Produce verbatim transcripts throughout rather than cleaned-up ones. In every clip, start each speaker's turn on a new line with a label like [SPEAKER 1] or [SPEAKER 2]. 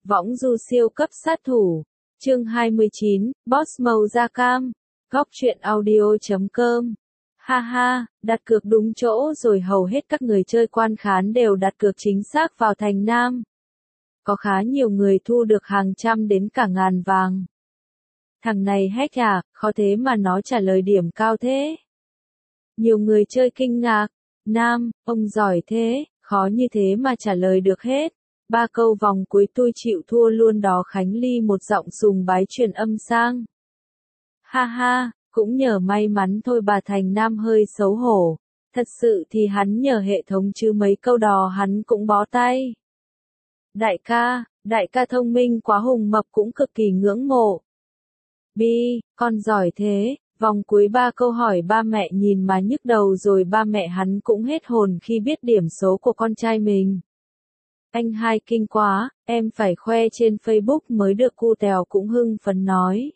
[SPEAKER 1] Võng du siêu cấp sát thủ. Chương hai mươi chín, Boss màu da cam. Góc truyện audio chấm com. Ha ha, đặt cược đúng chỗ rồi, hầu hết các người chơi quan khán đều đặt cược chính xác vào thành nam. Có khá nhiều người thu được hàng trăm đến cả ngàn vàng. Thằng này hack à, khó thế mà nó trả lời điểm cao thế. Nhiều người chơi kinh ngạc. Nam, ông giỏi thế, khó như thế mà trả lời được hết. Ba câu vòng cuối tôi chịu thua luôn đó. Khánh Ly một giọng sùng bái truyền âm sang. Ha ha, cũng nhờ may mắn thôi. Bà Thành Nam hơi xấu hổ. Thật sự thì hắn nhờ hệ thống chứ mấy câu đò hắn cũng bó tay. Đại ca, đại ca thông minh quá. Hùng Mập cũng cực kỳ ngưỡng mộ. Bi, con giỏi thế. Vòng cuối ba câu hỏi ba mẹ nhìn mà nhức đầu rồi. Ba mẹ hắn cũng hết hồn khi biết điểm số của con trai mình. Anh hai kinh quá, em phải khoe trên Facebook mới được. Cu Tèo cũng hưng phấn nói.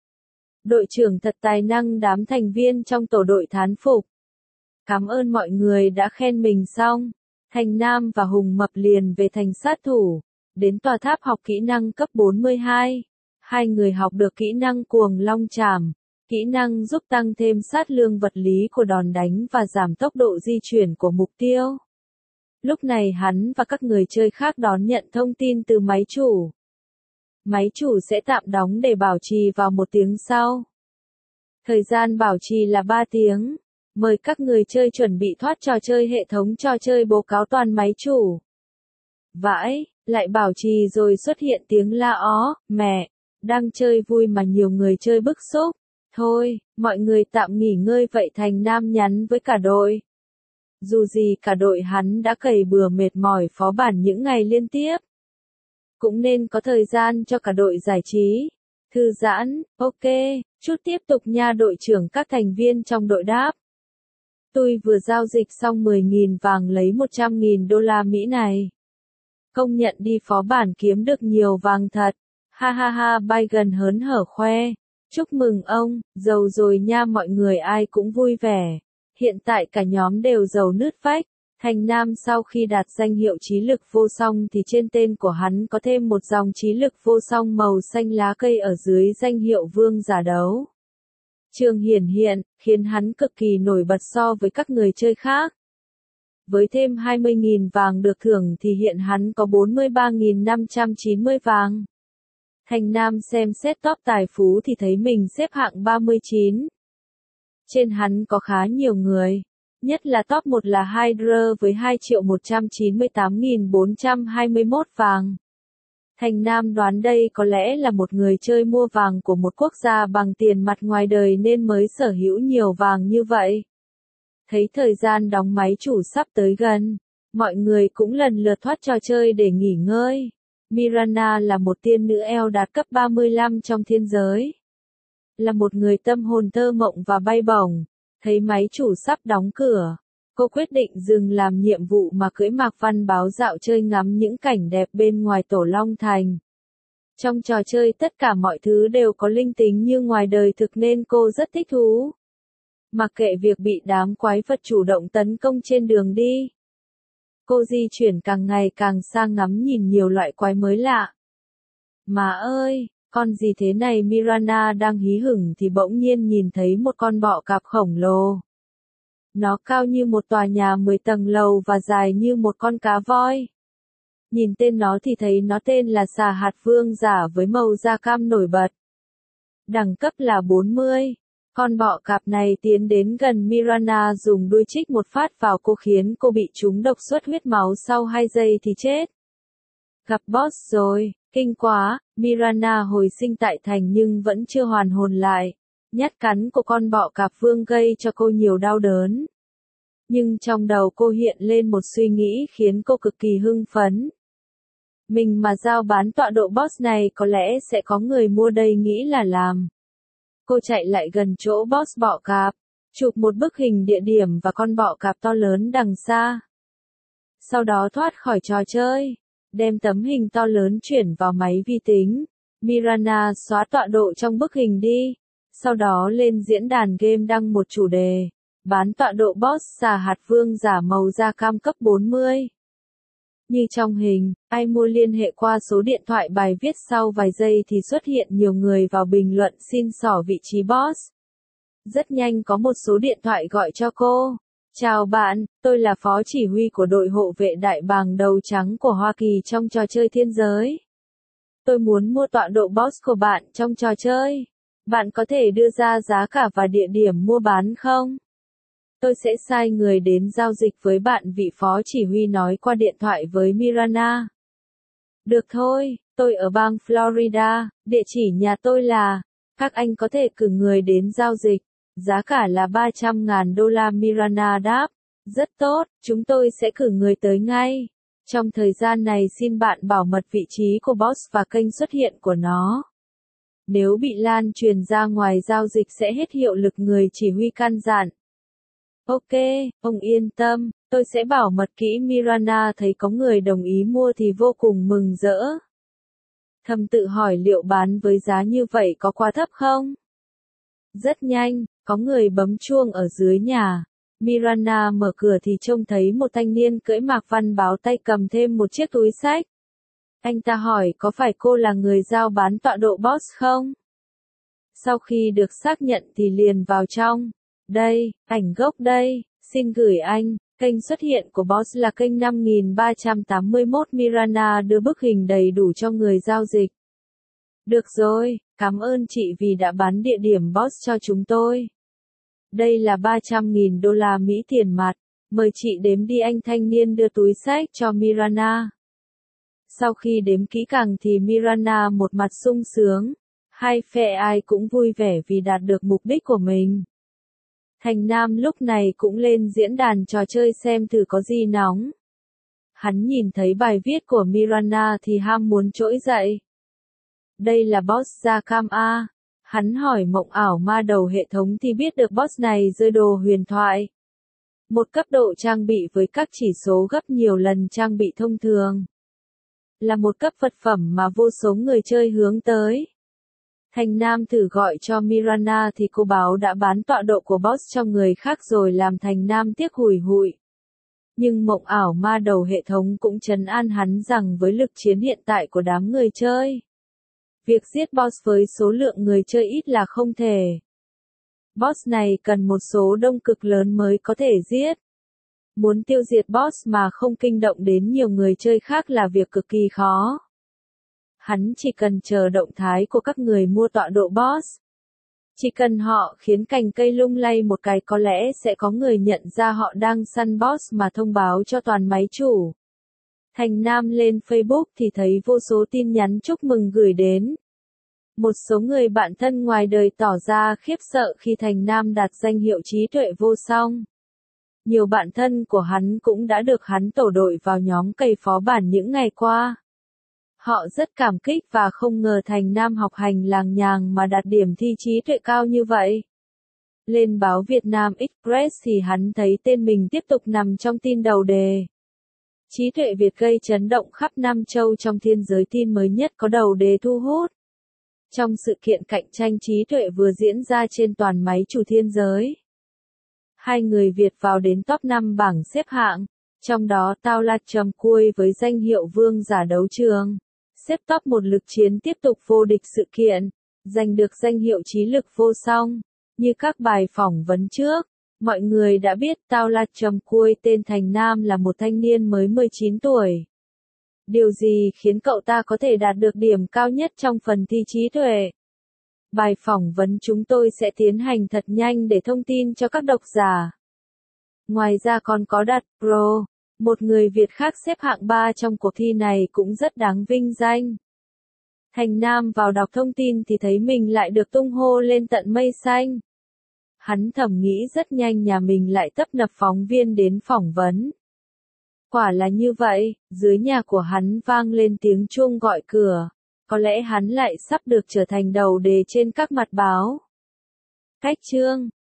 [SPEAKER 1] Đội trưởng thật tài năng. Đám thành viên trong tổ đội thán phục. Cảm ơn mọi người đã khen mình xong. Thành Nam và Hùng Mập liền về thành sát thủ. Đến tòa tháp học kỹ năng cấp bốn mươi hai. Hai người học được kỹ năng cuồng long chảm. Kỹ năng giúp tăng thêm sát thương vật lý của đòn đánh và giảm tốc độ di chuyển của mục tiêu. Lúc này hắn và các người chơi khác đón nhận thông tin từ máy chủ. Máy chủ sẽ tạm đóng để bảo trì vào một tiếng sau. Thời gian bảo trì là ba tiếng. Mời các người chơi chuẩn bị thoát trò chơi. Hệ thống trò chơi báo cáo toàn máy chủ. Vãi, lại bảo trì rồi xuất hiện tiếng la ó, mẹ, đang chơi vui mà nhiều người chơi bức xúc. Thôi, mọi người tạm nghỉ ngơi vậy. Thành Nam nhắn với cả đội. Dù gì cả đội hắn đã cày bừa mệt mỏi phó bản những ngày liên tiếp. Cũng nên có thời gian cho cả đội giải trí. Thư giãn, ok, chút tiếp tục nha. Đội trưởng các thành viên trong đội đáp. Tôi vừa giao dịch xong mười nghìn vàng lấy một trăm nghìn đô la Mỹ này. Công nhận đi phó bản kiếm được nhiều vàng thật. Ha ha ha, Biden hớn hở khoe. Chúc mừng ông, giàu rồi nha. Mọi người ai cũng vui vẻ. Hiện tại cả nhóm đều giàu nứt vách. Thành Nam sau khi đạt danh hiệu trí lực vô song thì trên tên của hắn có thêm một dòng trí lực vô song màu xanh lá cây ở dưới danh hiệu vương giả đấu. Trường hiển hiện, khiến hắn cực kỳ nổi bật so với các người chơi khác. Với thêm hai mươi nghìn vàng được thưởng thì hiện hắn có bốn mươi ba nghìn năm trăm chín mươi vàng. Thành Nam xem xét top tài phú thì thấy mình xếp hạng ba mươi chín. Trên hắn có khá nhiều người. Nhất là top một là Hydra với hai triệu một trăm chín mươi tám nghìn bốn trăm hai mươi mốt vàng. Thành Nam đoán đây có lẽ là một người chơi mua vàng của một quốc gia bằng tiền mặt ngoài đời nên mới sở hữu nhiều vàng như vậy. Thấy thời gian đóng máy chủ sắp tới gần, mọi người cũng lần lượt thoát trò chơi để nghỉ ngơi. Mirana là một tiên nữ eo đạt cấp ba mươi lăm trong thiên giới. Là một người tâm hồn thơ mộng và bay bổng. Thấy máy chủ sắp đóng cửa, cô quyết định dừng làm nhiệm vụ mà cưỡi Mạc Văn Báo dạo chơi ngắm những cảnh đẹp bên ngoài Tổ Long Thành. Trong trò chơi tất cả mọi thứ đều có linh tính như ngoài đời thực nên cô rất thích thú. Mặc kệ việc bị đám quái vật chủ động tấn công trên đường đi. Cô di chuyển càng ngày càng xa ngắm nhìn nhiều loại quái mới lạ. Mà ơi! Con gì thế này? Mirana đang hí hửng thì bỗng nhiên nhìn thấy một con bọ cạp khổng lồ. Nó cao như một tòa nhà mười tầng lầu và dài như một con cá voi. Nhìn tên nó thì thấy nó tên là xà hạt vương giả với màu da cam nổi bật. Đẳng cấp là bốn mươi. Con bọ cạp này tiến đến gần Mirana dùng đuôi chích một phát vào cô khiến cô bị trúng độc xuất huyết máu sau hai giây thì chết. Gặp boss rồi. Kinh quá, Mirana hồi sinh tại thành nhưng vẫn chưa hoàn hồn lại. Nhát cắn của con bọ cạp vương gây cho cô nhiều đau đớn. Nhưng trong đầu cô hiện lên một suy nghĩ khiến cô cực kỳ hưng phấn. Mình mà giao bán tọa độ boss này có lẽ sẽ có người mua đây nghĩ là làm. Cô chạy lại gần chỗ boss bọ cạp, chụp một bức hình địa điểm và con bọ cạp to lớn đằng xa. Sau đó thoát khỏi trò chơi. Đem tấm hình to lớn chuyển vào máy vi tính. Mirana xóa tọa độ trong bức hình đi. Sau đó lên diễn đàn game đăng một chủ đề. Bán tọa độ boss xà hạt vương giả màu da cam cấp bốn mươi. Như trong hình, ai mua liên hệ qua số điện thoại bài viết sau vài giây thì xuất hiện nhiều người vào bình luận xin xỏ vị trí boss. Rất nhanh có một số điện thoại gọi cho cô. Chào bạn, tôi là phó chỉ huy của đội hộ vệ đại bàng đầu trắng của Hoa Kỳ trong trò chơi thiên giới. Tôi muốn mua tọa độ boss của bạn trong trò chơi. Bạn có thể đưa ra giá cả và địa điểm mua bán không? Tôi sẽ sai người đến giao dịch với bạn, vị phó chỉ huy nói qua điện thoại với Miranda. Được thôi, tôi ở bang Florida, địa chỉ nhà tôi là... Các anh có thể cử người đến giao dịch. Giá cả là ba trăm ngàn đô la, Miranda đáp. Rất tốt, chúng tôi sẽ cử người tới ngay. Trong thời gian này xin bạn bảo mật vị trí của boss và kênh xuất hiện của nó. Nếu bị lan truyền ra ngoài giao dịch sẽ hết hiệu lực, người chỉ huy căn dặn. Ok, ông yên tâm, tôi sẽ bảo mật kỹ. Miranda thấy có người đồng ý mua thì vô cùng mừng rỡ. Thầm tự hỏi liệu bán với giá như vậy có quá thấp không? Rất nhanh, có người bấm chuông ở dưới nhà. Miranda mở cửa thì trông thấy một thanh niên cưỡi mạc văn báo tay cầm thêm một chiếc túi xách. Anh ta hỏi có phải cô là người giao bán tọa độ boss không? Sau khi được xác nhận thì liền vào trong. Đây, ảnh gốc đây, xin gửi anh. Kênh xuất hiện của boss là kênh năm nghìn ba trăm tám mươi mốt. Miranda đưa bức hình đầy đủ cho người giao dịch. Được rồi, cảm ơn chị vì đã bán địa điểm boss cho chúng tôi. Đây là ba trăm nghìn đô la Mỹ tiền mặt. Mời chị đếm đi, anh thanh niên đưa túi xách cho Miranda. Sau khi đếm kỹ càng thì Miranda một mặt sung sướng. Hai phe ai cũng vui vẻ vì đạt được mục đích của mình. Thành Nam lúc này cũng lên diễn đàn trò chơi xem thử có gì nóng. Hắn nhìn thấy bài viết của Miranda thì ham muốn trỗi dậy. Đây là boss Zakam A. Hắn hỏi mộng ảo ma đầu hệ thống thì biết được boss này rơi đồ huyền thoại. Một cấp độ trang bị với các chỉ số gấp nhiều lần trang bị thông thường. Là một cấp vật phẩm mà vô số người chơi hướng tới. Thành Nam thử gọi cho Miranda thì cô báo đã bán tọa độ của boss cho người khác rồi, làm Thành Nam tiếc hùi hụi. Nhưng mộng ảo ma đầu hệ thống cũng trấn an hắn rằng với lực chiến hiện tại của đám người chơi, việc giết boss với số lượng người chơi ít là không thể. Boss này cần một số đông cực lớn mới có thể giết. Muốn tiêu diệt boss mà không kinh động đến nhiều người chơi khác là việc cực kỳ khó. Hắn chỉ cần chờ động thái của các người mua tọa độ boss. Chỉ cần họ khiến cành cây lung lay một cái có lẽ sẽ có người nhận ra họ đang săn boss mà thông báo cho toàn máy chủ. Thành Nam lên Facebook thì thấy vô số tin nhắn chúc mừng gửi đến. Một số người bạn thân ngoài đời tỏ ra khiếp sợ khi Thành Nam đạt danh hiệu trí tuệ vô song. Nhiều bạn thân của hắn cũng đã được hắn tổ đội vào nhóm cày phó bản những ngày qua. Họ rất cảm kích và không ngờ Thành Nam học hành làng nhàng mà đạt điểm thi trí tuệ cao như vậy. Lên báo Việt Nam Express thì hắn thấy tên mình tiếp tục nằm trong tin đầu đề. Trí tuệ Việt gây chấn động khắp Nam Châu trong thiên giới. Tin mới nhất có đầu đề thu hút. Trong sự kiện cạnh tranh trí tuệ vừa diễn ra trên toàn máy chủ thiên giới, hai người Việt vào đến top năm bảng xếp hạng, trong đó Tao La Trầm Cui với danh hiệu vương giả đấu trường, xếp top một lực chiến tiếp tục vô địch sự kiện, giành được danh hiệu trí lực vô song. Như các bài phỏng vấn trước, mọi người đã biết Tao La Trầm Cui tên Thành Nam là một thanh niên mới mười chín tuổi. Điều gì khiến cậu ta có thể đạt được điểm cao nhất trong phần thi trí tuệ? Bài phỏng vấn chúng tôi sẽ tiến hành thật nhanh để thông tin cho các độc giả. Ngoài ra còn có Đạt Pro, một người Việt khác xếp hạng ba trong cuộc thi này cũng rất đáng vinh danh. Thành Nam vào đọc thông tin thì thấy mình lại được tung hô lên tận mây xanh. Hắn thầm nghĩ rất nhanh nhà mình lại tấp nập phóng viên đến phỏng vấn. Quả là như vậy, dưới nhà của hắn vang lên tiếng chuông gọi cửa. Có lẽ hắn lại sắp được trở thành đầu đề trên các mặt báo. Cách chương